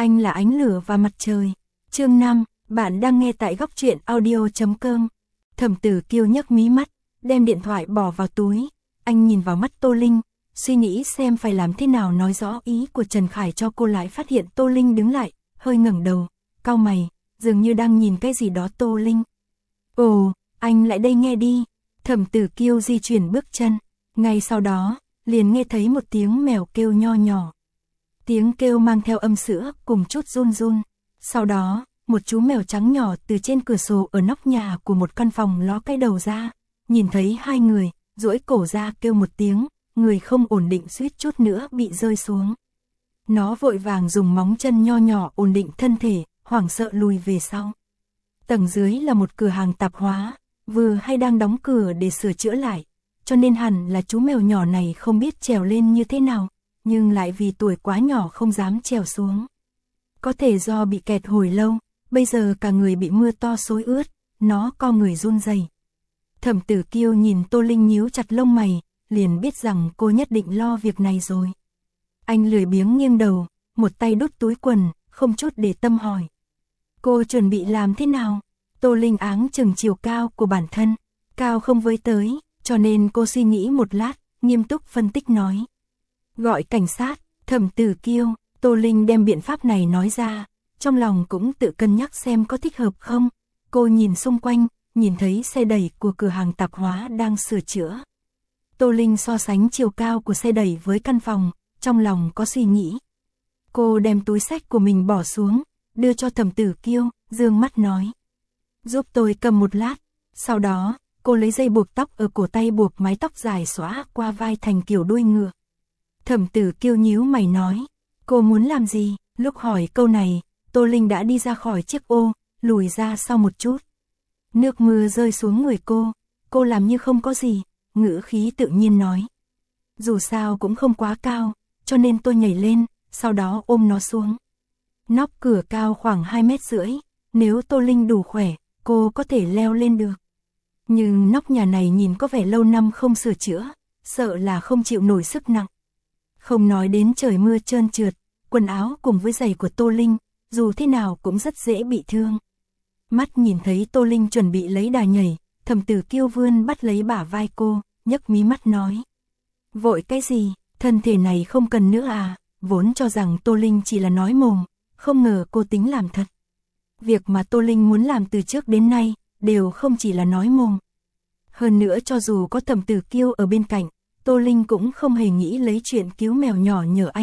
Anh là ánh lửa và mặt trời. Chương 5, bạn đang nghe tại góc truyện audio.com. Thẩm Tử Kiêu nhấc mí mắt, đem điện thoại bỏ vào túi. Anh nhìn vào mắt Tô Linh, suy nghĩ xem phải làm thế nào nói rõ ý của Trần Khải cho cô, lại phát hiện Tô Linh đứng lại, hơi ngẩng đầu, cau mày, dường như đang nhìn cái gì đó. Tô Linh. Ồ, anh lại đây nghe đi. Thẩm Tử Kiêu di chuyển bước chân. Ngay sau đó, liền nghe thấy một tiếng mèo kêu nho nhỏ. Tiếng kêu mang theo âm sữa cùng chút run run. Sau đó, một chú mèo trắng nhỏ từ trên cửa sổ ở nóc nhà của một căn phòng ló cái đầu ra. Nhìn thấy hai người, duỗi cổ ra kêu một tiếng, người không ổn định suýt chút nữa bị rơi xuống. Nó vội vàng dùng móng chân nho nhỏ ổn định thân thể, hoảng sợ lùi về sau. Tầng dưới là một cửa hàng tạp hóa, vừa hay đang đóng cửa để sửa chữa lại, cho nên hẳn là chú mèo nhỏ này không biết trèo lên như thế nào, nhưng lại vì tuổi quá nhỏ không dám trèo xuống. Có thể do bị kẹt hồi lâu, bây giờ cả người bị mưa to xối ướt, nó co người run rẩy. Thẩm Tử Kiêu nhìn Tô Linh nhíu chặt lông mày, liền biết rằng cô nhất định lo việc này rồi. Anh lười biếng nghiêng đầu, một tay đút túi quần, không chút để tâm hỏi. Cô chuẩn bị làm thế nào? Tô Linh áng chừng chiều cao của bản thân, cao không với tới, cho nên cô suy nghĩ một lát, nghiêm túc phân tích nói. Gọi cảnh sát. Thẩm Tử Kiêu. Tô Linh đem biện pháp này nói ra, trong lòng cũng tự cân nhắc xem có thích hợp không. Cô nhìn xung quanh, nhìn thấy xe đẩy của cửa hàng tạp hóa đang sửa chữa. Tô Linh so sánh chiều cao của xe đẩy với căn phòng, trong lòng có suy nghĩ. Cô đem túi xách của mình bỏ xuống, đưa cho Thẩm Tử Kiêu, dương mắt nói. Giúp tôi cầm một lát. Sau đó, cô lấy dây buộc tóc ở cổ tay buộc mái tóc dài xõa qua vai thành kiểu đuôi ngựa. Thẩm Tử Kiêu nhíu mày nói. Cô muốn làm gì? Lúc hỏi câu này, Tô Linh đã đi ra khỏi chiếc ô, lùi ra sau một chút. Nước mưa rơi xuống người cô làm như không có gì, ngữ khí tự nhiên nói. Dù sao cũng không quá cao, cho nên tôi nhảy lên, sau đó ôm nó xuống. Nóc cửa cao khoảng 2,5 mét, nếu Tô Linh đủ khỏe, cô có thể leo lên được. Nhưng nóc nhà này nhìn có vẻ lâu năm không sửa chữa, sợ là không chịu nổi sức nặng. Không nói đến trời mưa trơn trượt, quần áo cùng với giày của Tô Linh, dù thế nào cũng rất dễ bị thương. Mắt nhìn thấy Tô Linh chuẩn bị lấy đà nhảy, Thẩm Tử Kiêu vươn bắt lấy bả vai cô, nhấc mí mắt nói. Vội cái gì, thân thể này không cần nữa à? Vốn cho rằng Tô Linh chỉ là nói mồm, không ngờ cô tính làm thật. Việc mà Tô Linh muốn làm từ trước đến nay, đều không chỉ là nói mồm. Hơn nữa cho dù có Thẩm Tử Kiêu ở bên cạnh, Tô Linh cũng không hề nghĩ lấy chuyện cứu mèo nhỏ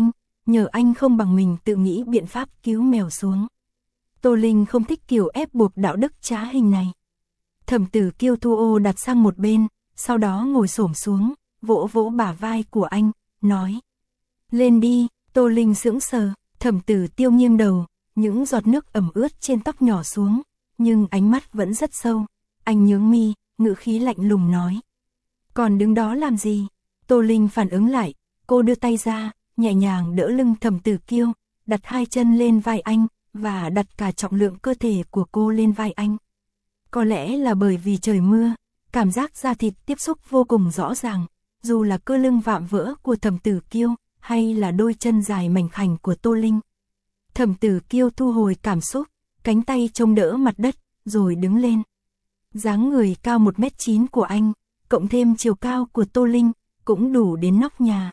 nhờ anh không bằng mình tự nghĩ biện pháp cứu mèo xuống. Tô Linh không thích kiểu ép buộc đạo đức trá hình này. Thẩm Tử Kiêu thu ô đặt sang một bên, sau đó ngồi xổm xuống, vỗ vỗ bả vai của anh, nói. Lên đi. Tô Linh sững sờ, Thẩm Tử Kiêu nghiêng đầu, những giọt nước ẩm ướt trên tóc nhỏ xuống, nhưng ánh mắt vẫn rất sâu. Anh nhướng mi, ngữ khí lạnh lùng nói. Còn đứng đó làm gì? Tô Linh phản ứng lại, cô đưa tay ra, nhẹ nhàng đỡ lưng Thẩm Tử Kiêu, đặt hai chân lên vai anh, và đặt cả trọng lượng cơ thể của cô lên vai anh. Có lẽ là bởi vì trời mưa, cảm giác da thịt tiếp xúc vô cùng rõ ràng, dù là cơ lưng vạm vỡ của Thẩm Tử Kiêu, hay là đôi chân dài mảnh khảnh của Tô Linh. Thẩm Tử Kiêu thu hồi cảm xúc, cánh tay chống đỡ mặt đất, rồi đứng lên. Dáng người cao 1,9 m của anh, cộng thêm chiều cao của Tô Linh, cũng đủ đến nóc nhà.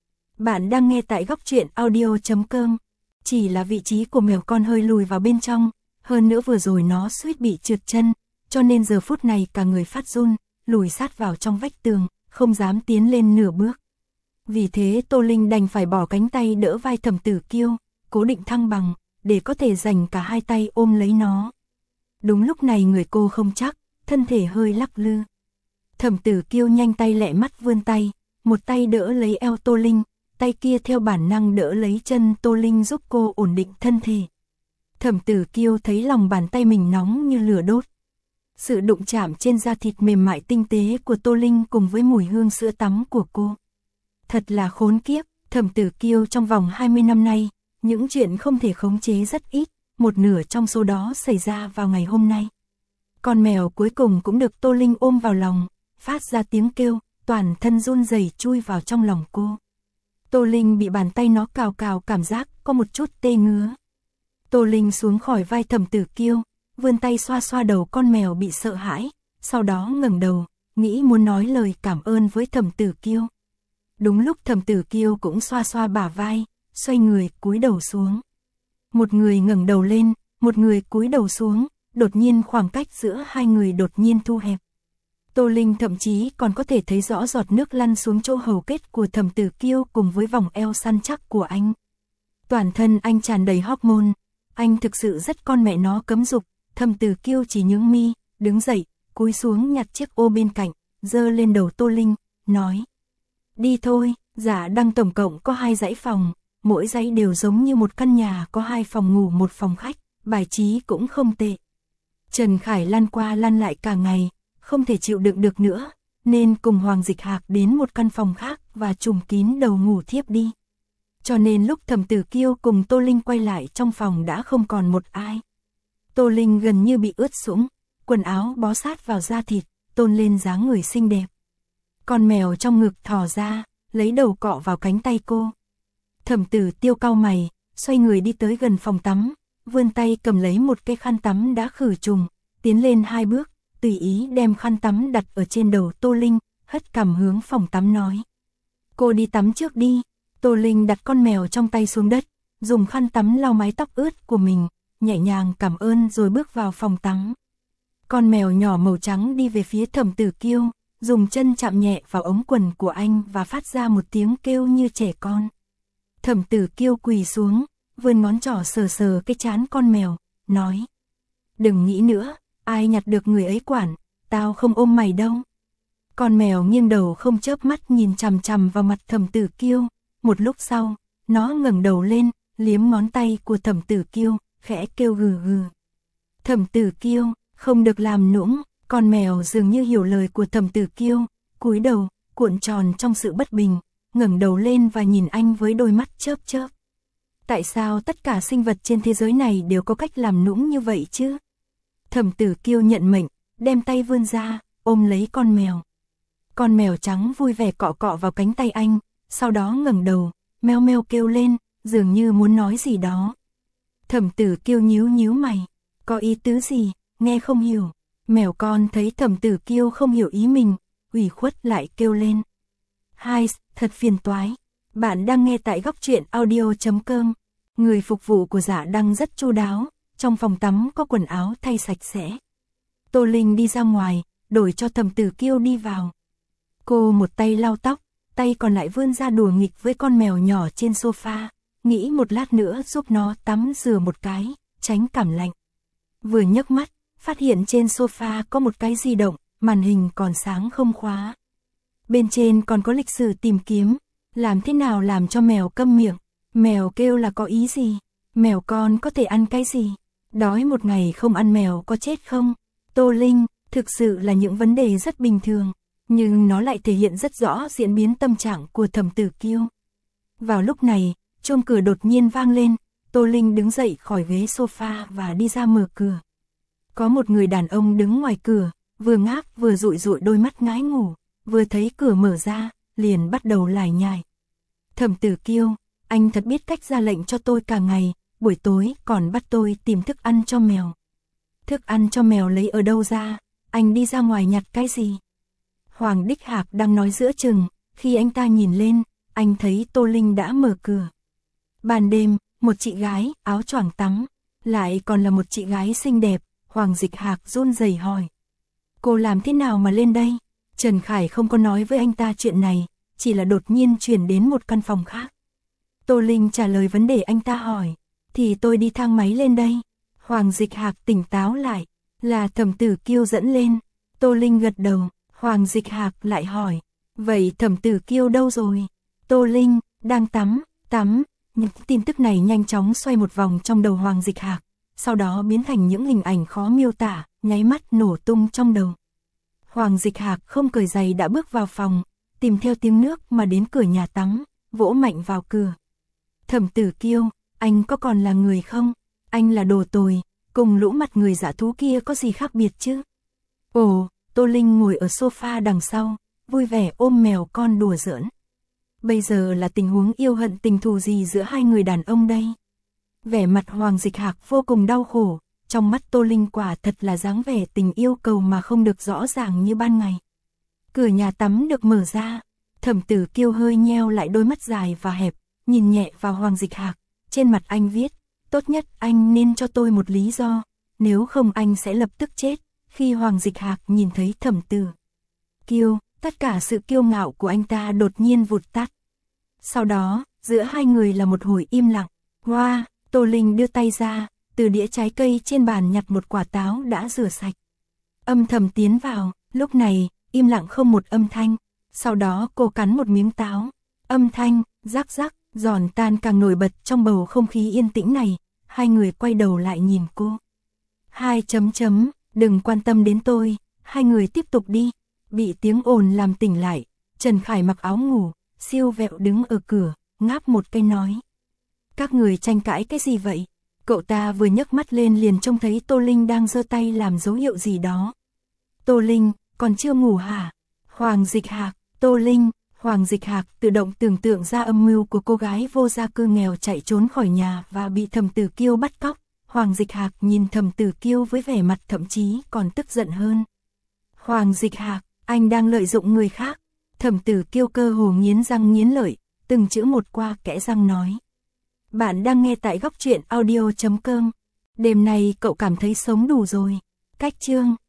Bạn đang nghe tại góc truyện audio.com. Chỉ là vị trí của mèo con hơi lùi vào bên trong, hơn nữa vừa rồi nó suýt bị trượt chân, cho nên giờ phút này cả người phát run, lùi sát vào trong vách tường, không dám tiến lên nửa bước. Vì thế Tô Linh đành phải bỏ cánh tay đỡ vai Thẩm Tử Kiêu, cố định thăng bằng, để có thể dành cả hai tay ôm lấy nó. Đúng lúc này người cô không chắc, thân thể hơi lắc lư. Thẩm Tử Kiêu nhanh tay lẹ mắt vươn tay, một tay đỡ lấy eo Tô Linh, tay kia theo bản năng đỡ lấy chân Tô Linh giúp cô ổn định thân thể. Thẩm Tử Kiêu thấy lòng bàn tay mình nóng như lửa đốt. Sự đụng chạm trên da thịt mềm mại tinh tế của Tô Linh cùng với mùi hương sữa tắm của cô. Thật là khốn kiếp, Thẩm Tử Kiêu trong vòng 20 năm nay, những chuyện không thể khống chế rất ít, một nửa trong số đó xảy ra vào ngày hôm nay. Con mèo cuối cùng cũng được Tô Linh ôm vào lòng, phát ra tiếng kêu, toàn thân run rẩy chui vào trong lòng cô. Tô Linh bị bàn tay nó cào cào cảm giác có một chút tê ngứa. Tô Linh xuống khỏi vai Thẩm Tử Kiêu, vươn tay xoa xoa đầu con mèo bị sợ hãi, sau đó ngẩng đầu, nghĩ muốn nói lời cảm ơn với Thẩm Tử Kiêu. Đúng lúc Thẩm Tử Kiêu cũng xoa xoa bả vai, xoay người cúi đầu xuống. Một người ngẩng đầu lên, một người cúi đầu xuống, đột nhiên khoảng cách giữa hai người đột nhiên thu hẹp. Tô Linh thậm chí còn có thể thấy rõ giọt nước lăn xuống chỗ hầu kết của Thẩm Tử Kiêu cùng với vòng eo săn chắc của anh. Toàn thân anh tràn đầy hormone, anh thực sự rất con mẹ nó cấm dục. Thẩm Tử Kiêu chỉ nhướng mi, đứng dậy, cúi xuống nhặt chiếc ô bên cạnh, giơ lên đầu Tô Linh, nói: "Đi thôi." Dạ Đăng tổng cộng có 2 dãy phòng, mỗi dãy đều giống như một căn nhà có 2 phòng ngủ 1 phòng khách, bài trí cũng không tệ. Trần Khải lăn qua lăn lại cả ngày, không thể chịu đựng được nữa, nên cùng Hoàng Dịch Hạc đến một căn phòng khác và trùm kín đầu ngủ thiếp đi. Cho nên lúc Thẩm Tử Kiêu cùng Tô Linh quay lại trong phòng đã không còn một ai. Tô Linh gần như bị ướt sũng, quần áo bó sát vào da thịt, tôn lên dáng người xinh đẹp. Con mèo trong ngực thò ra, lấy đầu cọ vào cánh tay cô. Thẩm Tử Kiêu cau mày, xoay người đi tới gần phòng tắm, vươn tay cầm lấy một cái khăn tắm đã khử trùng, tiến lên 2 bước, tùy ý đem khăn tắm đặt ở trên đầu Tô Linh, hất cằm hướng phòng tắm nói: "Cô đi tắm trước đi." Tô Linh đặt con mèo trong tay xuống đất, dùng khăn tắm lau mái tóc ướt của mình, nhẹ nhàng cảm ơn rồi bước vào phòng tắm. Con mèo nhỏ màu trắng đi về phía Thẩm Tử Kiêu, dùng chân chạm nhẹ vào ống quần của anh và phát ra một tiếng kêu như trẻ con. Thẩm Tử Kiêu quỳ xuống, vươn ngón trỏ sờ sờ cái trán con mèo, nói: "Đừng nghĩ nữa, ai nhặt được người ấy quản, tao không ôm mày đâu." Con mèo nghiêng đầu không chớp mắt nhìn chằm chằm vào mặt Thẩm Tử Kiêu, một lúc sau, nó ngẩng đầu lên, liếm ngón tay của Thẩm Tử Kiêu, khẽ kêu gừ gừ. Thẩm Tử Kiêu, không được làm nũng, con mèo dường như hiểu lời của Thẩm Tử Kiêu, cúi đầu, cuộn tròn trong sự bất bình, ngẩng đầu lên và nhìn anh với đôi mắt chớp chớp. Tại sao tất cả sinh vật trên thế giới này đều có cách làm nũng như vậy chứ? Thẩm Tử Kiêu nhận mệnh, đem tay vươn ra, ôm lấy con mèo. Con mèo trắng vui vẻ cọ cọ vào cánh tay anh, sau đó ngẩng đầu, meo meo kêu lên, dường như muốn nói gì đó. Thẩm Tử Kiêu nhíu nhíu mày, có ý tứ gì, nghe không hiểu. Mèo con thấy Thẩm Tử Kiêu không hiểu ý mình, ủy khuất lại kêu lên: "Hai, thật phiền toái." Bạn đang nghe tại góc truyện audio.com. Người phục vụ của Dạ Đăng rất chu đáo, trong phòng tắm có quần áo thay sạch sẽ. Tô Linh đi ra ngoài, đổi cho Thẩm Tử Kiêu đi vào. Cô một tay lau tóc, tay còn lại vươn ra đùa nghịch với con mèo nhỏ trên sofa, nghĩ một lát nữa giúp nó tắm rửa một cái, tránh cảm lạnh. Vừa nhấc mắt, phát hiện trên sofa có một cái di động, màn hình còn sáng không khóa. Bên trên còn có lịch sử tìm kiếm, làm thế nào làm cho mèo câm miệng. Mèo kêu là có ý gì? Mèo con có thể ăn cái gì? Đói một ngày không ăn mèo có chết không? Tô Linh, thực sự là những vấn đề rất bình thường, nhưng nó lại thể hiện rất rõ diễn biến tâm trạng của Thẩm Tử Kiêu. Vào lúc này, chuông cửa đột nhiên vang lên, Tô Linh đứng dậy khỏi ghế sofa và đi ra mở cửa. Có một người đàn ông đứng ngoài cửa, vừa ngáp vừa dụi dụi đôi mắt ngái ngủ, vừa thấy cửa mở ra, liền bắt đầu lải nhải. Thẩm Tử Kiêu, anh thật biết cách ra lệnh cho tôi cả ngày, buổi tối còn bắt tôi tìm thức ăn cho mèo. Thức ăn cho mèo lấy ở đâu ra, anh đi ra ngoài nhặt cái gì? Hoàng Đích Hạc đang nói giữa chừng, khi anh ta nhìn lên, anh thấy Tô Linh đã mở cửa. Ban đêm, một chị gái, áo choàng tắm, lại còn là một chị gái xinh đẹp, Hoàng Dịch Hạc run rẩy hỏi. Cô làm thế nào mà lên đây? Trần Khải không có nói với anh ta chuyện này, chỉ là đột nhiên chuyển đến một căn phòng khác. Tô Linh trả lời vấn đề anh ta hỏi, thì tôi đi thang máy lên đây. Hoàng Dịch Hạc tỉnh táo lại, là Thẩm Tử Kiêu dẫn lên. Tô Linh gật đầu, Hoàng Dịch Hạc lại hỏi, vậy Thẩm Tử Kiêu đâu rồi? Tô Linh, đang tắm. Những tin tức này nhanh chóng xoay một vòng trong đầu Hoàng Dịch Hạc, sau đó biến thành những hình ảnh khó miêu tả, nháy mắt nổ tung trong đầu. Hoàng Dịch Hạc không cởi giày đã bước vào phòng, tìm theo tiếng nước mà đến cửa nhà tắm, vỗ mạnh vào cửa. Thẩm Tử Kiêu, anh có còn là người không? Anh là đồ tồi, cùng lũ mặt người dã thú kia có gì khác biệt chứ? Ồ, Tô Linh ngồi ở sofa đằng sau, vui vẻ ôm mèo con đùa giỡn. Bây giờ là tình huống yêu hận tình thù gì giữa hai người đàn ông đây? Vẻ mặt Hoàng Dịch Hạc vô cùng đau khổ, trong mắt Tô Linh quả thật là dáng vẻ tình yêu cầu mà không được rõ ràng như ban ngày. Cửa nhà tắm được mở ra, Thẩm Tử Kiêu hơi nheo lại đôi mắt dài và hẹp, nhìn nhẹ vào Hoàng Dịch Hạc, trên mặt anh viết, tốt nhất anh nên cho tôi một lý do, nếu không anh sẽ lập tức chết. Khi Hoàng Dịch Hạc nhìn thấy Thẩm Tử Kiêu, tất cả sự kiêu ngạo của anh ta đột nhiên vụt tắt. Sau đó, giữa hai người là một hồi im lặng. Hoa, Tô Linh đưa tay ra, từ đĩa trái cây trên bàn nhặt một quả táo đã rửa sạch. Âm thầm tiến vào, lúc này, im lặng không một âm thanh. Sau đó cô cắn một miếng táo. Âm thanh, rắc rắc, giòn tan càng nổi bật trong bầu không khí yên tĩnh này. Hai người quay đầu lại nhìn cô. Đừng quan tâm đến tôi, hai người tiếp tục đi. Bị tiếng ồn làm tỉnh lại, Trần Khải mặc áo ngủ, siêu vẹo đứng ở cửa, ngáp một cái nói. Các người tranh cãi cái gì vậy? Cậu ta vừa nhấc mắt lên liền trông thấy Tô Linh đang giơ tay làm dấu hiệu gì đó. Tô Linh, còn chưa ngủ hả? Hoàng Dịch Hạc, Tô Linh, Hoàng Dịch Hạc tự động tưởng tượng ra âm mưu của cô gái vô gia cư nghèo chạy trốn khỏi nhà và bị Thẩm Tử Kiêu bắt cóc. Hoàng Dịch Hạc nhìn Thẩm Tử Kiêu với vẻ mặt thậm chí còn tức giận hơn. Hoàng Dịch Hạc, anh đang lợi dụng người khác. Thẩm Tử Kiêu cơ hồ nghiến răng nghiến lợi, từng chữ một qua kẽ răng nói. Bạn đang nghe tại góc truyện audio.com. Đêm nay cậu cảm thấy sống đủ rồi. Cách chương